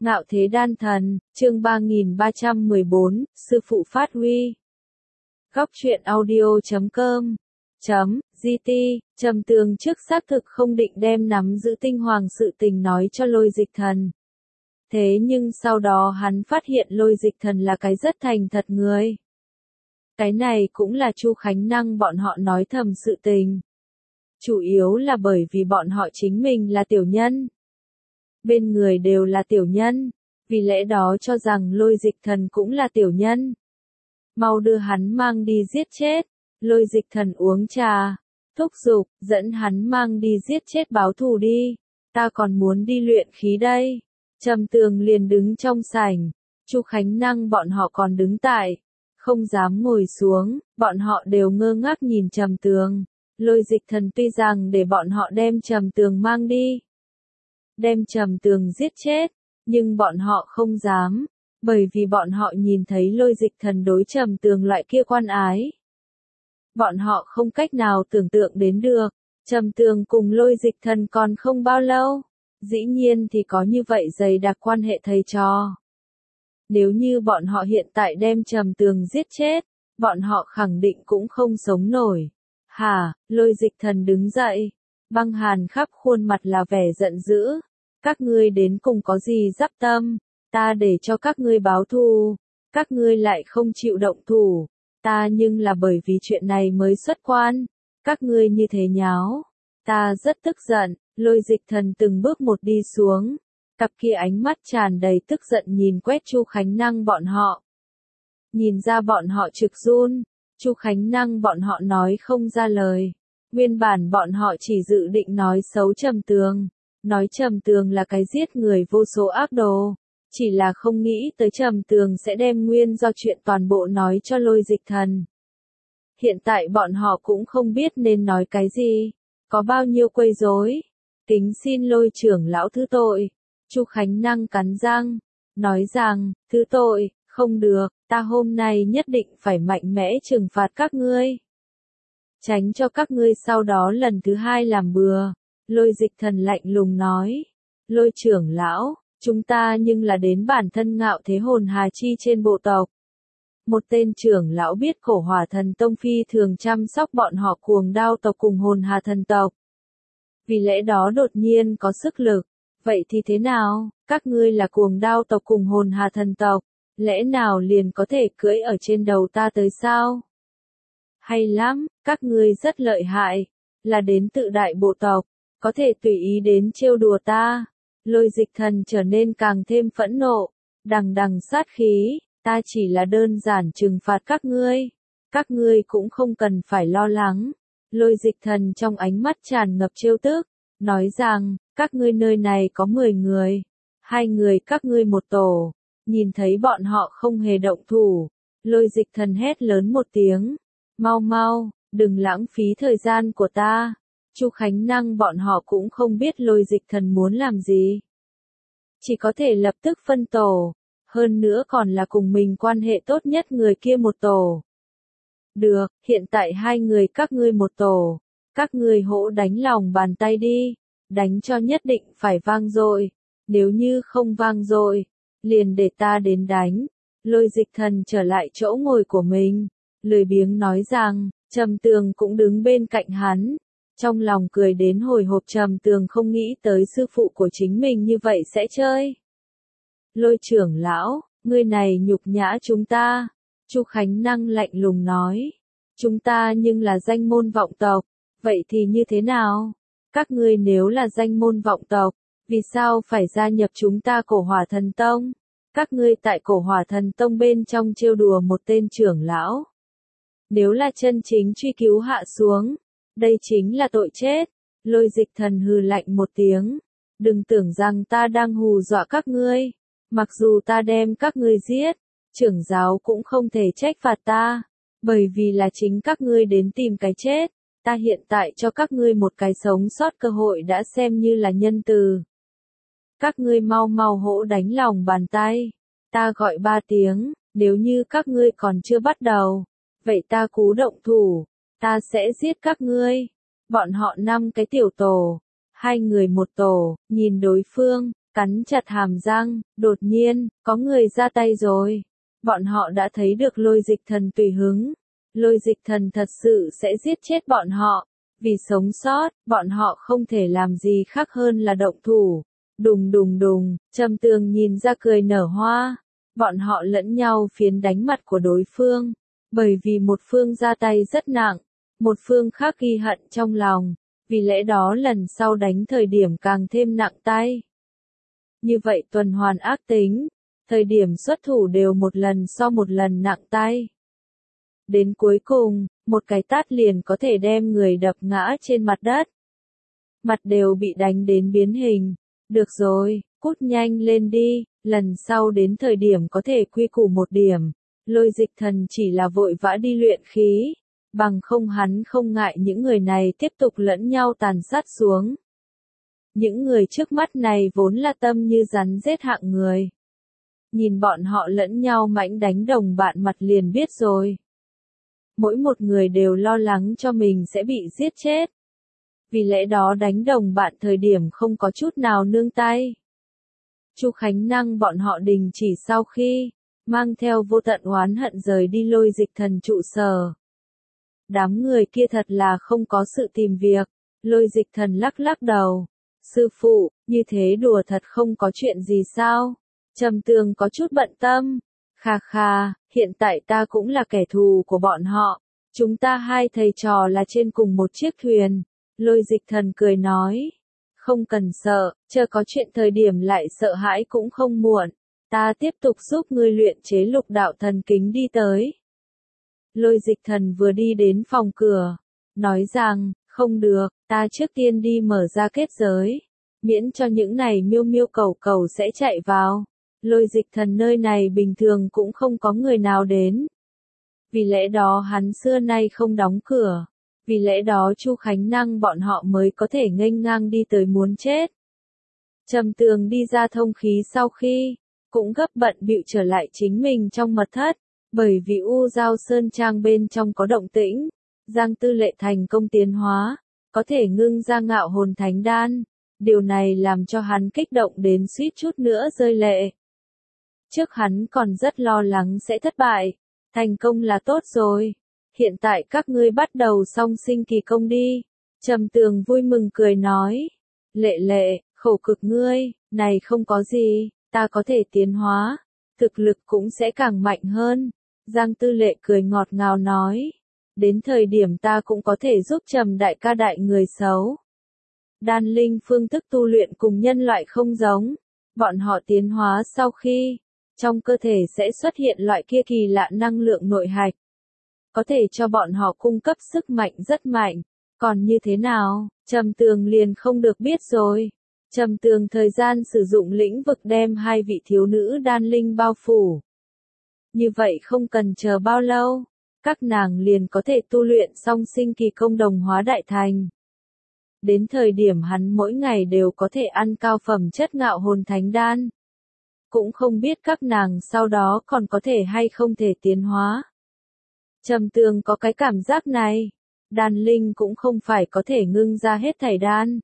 Ngạo thế đan thần, chương 3314, sư phụ phát huy. Góc truyện audio.com GT, Trầm Tường trước xác thực không định đem nắm giữ tinh hoàng sự tình nói cho Lôi Dịch Thần. Thế nhưng sau đó hắn phát hiện Lôi Dịch Thần là cái rất thành thật người. Cái này cũng là Chu Khánh Năng bọn họ nói thầm sự tình. Chủ yếu là bởi vì bọn họ chính mình là tiểu nhân. Bên người đều là tiểu nhân, vì lẽ đó cho rằng Lôi Dịch Thần cũng là tiểu nhân. Mau đưa hắn mang đi giết chết. Lôi Dịch Thần uống trà, thúc giục, dẫn hắn mang đi giết chết báo thù đi. Ta còn muốn đi luyện khí đây. Trầm Tường liền đứng trong sảnh, Chu Khánh Năng bọn họ còn đứng tại, không dám ngồi xuống, bọn họ đều ngơ ngác nhìn Trầm Tường. Lôi Dịch Thần tuy rằng để bọn họ đem Trầm Tường mang đi, đem Trầm Tường giết chết, nhưng bọn họ không dám, bởi vì bọn họ nhìn thấy Lôi Dịch Thần đối Trầm Tường loại kia quan ái. Bọn họ không cách nào tưởng tượng đến được, Trầm Tường cùng Lôi Dịch Thần còn không bao lâu, dĩ nhiên thì có như vậy dày đặc quan hệ thầy trò. Nếu như bọn họ hiện tại đem Trầm Tường giết chết, bọn họ khẳng định cũng không sống nổi. Hả, Lôi Dịch Thần đứng dậy, băng hàn khắp khuôn mặt là vẻ giận dữ. Các ngươi đến cùng có gì dắp tâm, ta để cho các ngươi báo thù, các ngươi lại không chịu động thủ, ta nhưng là bởi vì chuyện này mới xuất quan, các ngươi như thế nháo, ta rất tức giận. Lôi Dịch Thần từng bước một đi xuống, cặp kia ánh mắt tràn đầy tức giận nhìn quét Chu Khánh Năng bọn họ. Nhìn ra bọn họ trực run, Chu Khánh Năng bọn họ nói không ra lời, nguyên bản bọn họ chỉ dự định nói xấu Trầm Tường. Nói Trầm Tường là cái giết người vô số ác đồ, chỉ là không nghĩ tới Trầm Tường sẽ đem nguyên do chuyện toàn bộ nói cho Lôi Dịch Thần. Hiện tại bọn họ cũng không biết nên nói cái gì, có bao nhiêu quấy rối. Kính xin Lôi trưởng lão thứ tội. Chu Khánh Năng cắn răng, nói rằng, thứ tội, không được, ta hôm nay nhất định phải mạnh mẽ trừng phạt các ngươi. Tránh cho các ngươi sau đó lần thứ hai làm bừa. Lôi Dịch Thần lạnh lùng nói, Lôi trưởng lão, chúng ta nhưng là đến bản thân ngạo thế hồn hà chi trên bộ tộc. Một tên trưởng lão biết Cổ Hỏa Thần Tông phi thường chăm sóc bọn họ Cuồng Đao tộc cùng Hồn Hà thần tộc. Vì lẽ đó đột nhiên có sức lực, vậy thì thế nào, các ngươi là Cuồng Đao tộc cùng Hồn Hà thần tộc, lẽ nào liền có thể cưỡi ở trên đầu ta tới sao? Hay lắm, các ngươi rất lợi hại, là đến tự đại bộ tộc, có thể tùy ý đến trêu đùa ta. Lôi Dịch Thần trở nên càng thêm phẫn nộ, đằng đằng sát khí, ta chỉ là đơn giản trừng phạt các ngươi cũng không cần phải lo lắng. Lôi Dịch Thần trong ánh mắt tràn ngập trêu tức, nói rằng, các ngươi nơi này có 10 người, 2 người các ngươi một tổ. Nhìn thấy bọn họ không hề động thủ, Lôi Dịch Thần hét lớn một tiếng, mau mau, đừng lãng phí thời gian của ta. Chu Khánh Năng bọn họ cũng không biết Lôi Dịch Thần muốn làm gì, chỉ có thể lập tức phân tổ, hơn nữa còn là cùng mình quan hệ tốt nhất người kia một tổ. Được, hiện tại 2 người các ngươi một tổ, các ngươi hỗ đánh lòng bàn tay đi, đánh cho nhất định phải vang dội, nếu như không vang dội, liền để ta đến đánh. Lôi Dịch Thần trở lại chỗ ngồi của mình, lười biếng nói rằng, Trầm Tường cũng đứng bên cạnh hắn. Trong lòng cười đến hồi hộp, Trầm Tường không nghĩ tới sư phụ của chính mình như vậy sẽ chơi. Lôi trưởng lão, ngươi này nhục nhã chúng ta. Chu Khánh Năng lạnh lùng nói, chúng ta nhưng là danh môn vọng tộc, vậy thì như thế nào? Các ngươi nếu là danh môn vọng tộc, vì sao phải gia nhập chúng ta Cổ Hỏa Thần Tông? Các ngươi tại Cổ Hỏa Thần Tông bên trong trêu đùa một tên trưởng lão. Nếu là chân chính truy cứu hạ xuống, đây chính là tội chết. Lôi Dịch Thần hừ lạnh một tiếng, đừng tưởng rằng ta đang hù dọa các ngươi, mặc dù ta đem các ngươi giết, trưởng giáo cũng không thể trách phạt ta, bởi vì là chính các ngươi đến tìm cái chết, ta hiện tại cho các ngươi một cái sống sót cơ hội đã xem như là nhân từ. Các ngươi mau mau hỗ đánh lòng bàn tay, ta gọi 3 tiếng, nếu như các ngươi còn chưa bắt đầu, vậy ta cú động thủ, ta sẽ giết các ngươi. Bọn họ 5 cái tiểu tổ, 2 người một tổ, nhìn đối phương, Cắn chặt hàm răng, đột nhiên, có người ra tay rồi. Bọn họ đã thấy được Lôi Dịch Thần tùy hứng. Lôi Dịch Thần thật sự sẽ giết chết bọn họ. Vì sống sót, bọn họ không thể làm gì khác hơn là động thủ. Đùng đùng đùng, Trầm Tường nhìn ra cười nở hoa. Bọn họ lẫn nhau phiến đánh mặt của đối phương. Bởi vì một phương ra tay rất nặng, một phương khác ghi hận trong lòng. Vì lẽ đó lần sau đánh thời điểm càng thêm nặng tay. Như vậy tuần hoàn ác tính. Thời điểm xuất thủ đều một lần so một lần nặng tay. Đến cuối cùng, một cái tát liền có thể đem người đập ngã trên mặt đất. Mặt đều bị đánh đến biến hình. Được rồi, cút nhanh lên đi, lần sau đến thời điểm có thể quy củ một điểm. Lôi Dịch Thần chỉ là vội vã đi luyện khí. Bằng không hắn không ngại những người này tiếp tục lẫn nhau tàn sát xuống. Những người trước mắt này vốn là tâm như rắn rết hạng người. Nhìn bọn họ lẫn nhau mãnh đánh đồng bạn mặt liền biết rồi. Mỗi một người đều lo lắng cho mình sẽ bị giết chết. Vì lẽ đó đánh đồng bạn thời điểm không có chút nào nương tay. Chu Khánh Năng bọn họ đình chỉ sau khi mang theo vô tận oán hận rời đi Lôi Dịch Thần trụ sở. Đám người kia thật là không có sự tìm việc. Lôi Dịch Thần lắc lắc đầu. Sư phụ, như thế đùa thật không có chuyện gì sao? Trầm Tường có chút bận tâm. Khà khà, hiện tại ta cũng là kẻ thù của bọn họ. Chúng ta hai thầy trò là trên cùng một chiếc thuyền. Lôi Dịch Thần cười nói. Không cần sợ, chờ có chuyện thời điểm lại sợ hãi cũng không muộn. Ta tiếp tục giúp ngươi luyện chế lục đạo thần kính đi tới. Lôi Dịch Thần vừa đi đến phòng cửa. Nói rằng, không được, ta trước tiên đi mở ra kết giới. Miễn cho những này miêu miêu cầu cầu sẽ chạy vào. Lôi Dịch Thần nơi này bình thường cũng không có người nào đến. Vì lẽ đó hắn xưa nay không đóng cửa. Vì lẽ đó Chu Khánh Năng bọn họ mới có thể nghênh ngang đi tới muốn chết. Trầm Tường đi ra thông khí sau khi, cũng gấp bận bịu trở lại chính mình trong mật thất. Bởi vì U Giao Sơn Trang bên trong có động tĩnh. Giang Tư Lệ thành công tiến hóa, có thể ngưng ra ngạo hồn thánh đan. Điều này làm cho hắn kích động đến suýt chút nữa rơi lệ. Trước hắn còn rất lo lắng sẽ thất bại. Thành công là tốt rồi. Hiện tại các ngươi bắt đầu song sinh kỳ công đi. Trầm Tường vui mừng cười nói. Lệ lệ, khổ cực ngươi, này không có gì, ta có thể tiến hóa. Thực lực cũng sẽ càng mạnh hơn. Giang Tư Lệ cười ngọt ngào nói. Đến thời điểm ta cũng có thể giúp Trầm đại ca đại người xấu. Đan linh phương thức tu luyện cùng nhân loại không giống. Bọn họ tiến hóa sau khi, trong cơ thể sẽ xuất hiện loại kia kỳ lạ năng lượng nội hạch. Có thể cho bọn họ cung cấp sức mạnh rất mạnh. Còn như thế nào, Trầm Tường liền không được biết rồi. Trầm Tường thời gian sử dụng lĩnh vực đem hai vị thiếu nữ đan linh bao phủ. Như vậy không cần chờ bao lâu, các nàng liền có thể tu luyện song sinh kỳ công đồng hóa đại thành. Đến thời điểm hắn mỗi ngày đều có thể ăn cao phẩm chất ngạo hồn thánh đan. Cũng không biết các nàng sau đó còn có thể hay không thể tiến hóa. Trầm Tường có cái cảm giác này, đan linh cũng không phải có thể ngưng ra hết thảy đan.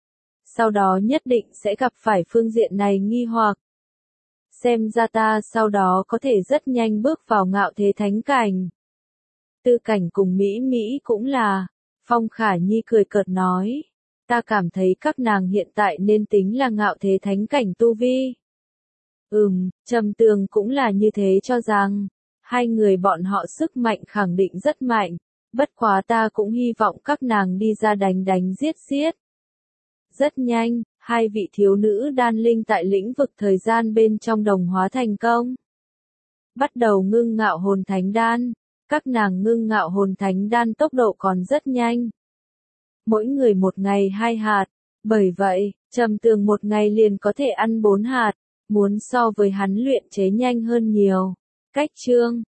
Sau đó nhất định sẽ gặp phải phương diện này nghi hoặc. Xem ra ta sau đó có thể rất nhanh bước vào ngạo thế thánh cảnh. Tư Cảnh cùng Mỹ Mỹ cũng là, Phong Khả Nhi cười cợt nói. Ta cảm thấy các nàng hiện tại nên tính là ngạo thế thánh cảnh tu vi. Trầm Tường cũng là như thế cho rằng, hai người bọn họ sức mạnh khẳng định rất mạnh, bất quá ta cũng hy vọng các nàng đi ra đánh đánh giết giết. Rất nhanh, hai vị thiếu nữ đan linh tại lĩnh vực thời gian bên trong đồng hóa thành công. Bắt đầu ngưng ngạo hồn thánh đan, các nàng ngưng ngạo hồn thánh đan tốc độ còn rất nhanh. Mỗi người một ngày 2 hạt, bởi vậy, Trầm Tường một ngày liền có thể ăn 4 hạt, muốn so với hắn luyện chế nhanh hơn nhiều. Cách chương